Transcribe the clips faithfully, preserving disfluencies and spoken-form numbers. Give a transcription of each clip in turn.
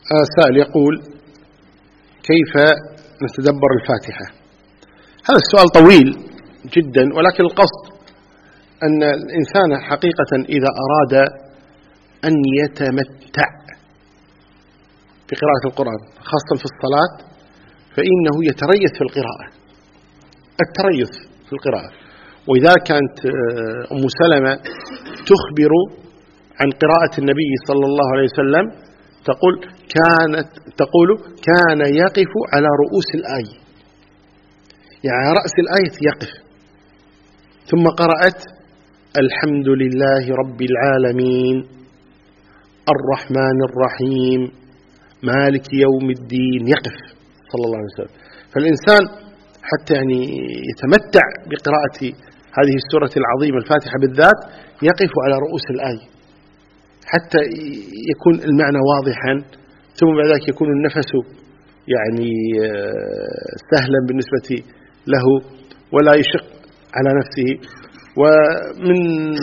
سائل يقول: كيف نتدبر الفاتحة؟ هذا السؤال طويل جدا، ولكن القصد أن الإنسان حقيقة إذا أراد أن يتمتع بقراءة القرآن خاصة في الصلاة فإنه يتريث في القراءة، التريث في القراءة. وإذا كانت أم سلمة تخبر عن قراءة النبي صلى الله عليه وسلم تقول كانت تقول كان يقف على رؤوس الآية، يعني على رأس الآية يقف، ثم قرأت الحمد لله رب العالمين الرحمن الرحيم مالك يوم الدين، يقف صلى الله عليه وسلم. فالإنسان حتى يعني يتمتع بقراءة هذه السورة العظيمة الفاتحة بالذات يقف على رؤوس الآية حتى يكون المعنى واضحا، ثم بعد ذلك يكون النفس يعني سهلا بالنسبة له ولا يشق على نفسه. ومن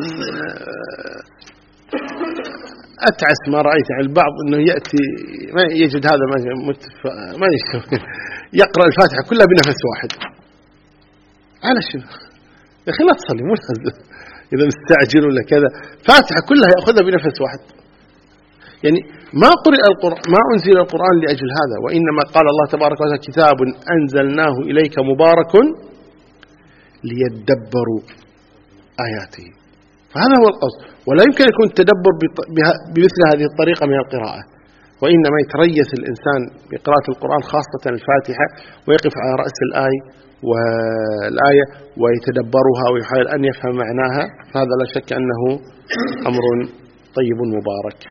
أتعس ما رأيت عن البعض أنه يأتي ما يجد هذا ما ما يشتغل يقرأ الفاتحة كلها بنفس واحد. على شنو يا أخي؟ لا تصلي، مو لازم إذا مستعجل ولا كذا، فاتحة كلها يأخذها بنفس واحد. يعني ما قرئ القرآن، ما أنزل القرآن لأجل هذا، وإنما قال الله تبارك وتعالى كتاب أنزلناه إليك مبارك ليدبروا آياته. فهذا هو القصد، ولا يمكن يكون التدبر بمثل هذه الطريقة من القراءة، وإنما يتريث الإنسان بقراءة القرآن خاصة الفاتحة ويقف على رأس الآية والآية ويتدبرها ويحاول أن يفهم معناها، فهذا لا شك أنه أمر طيب مبارك.